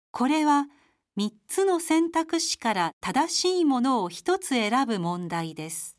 これは3つの選択肢から正しいものを1つ選ぶ問題です。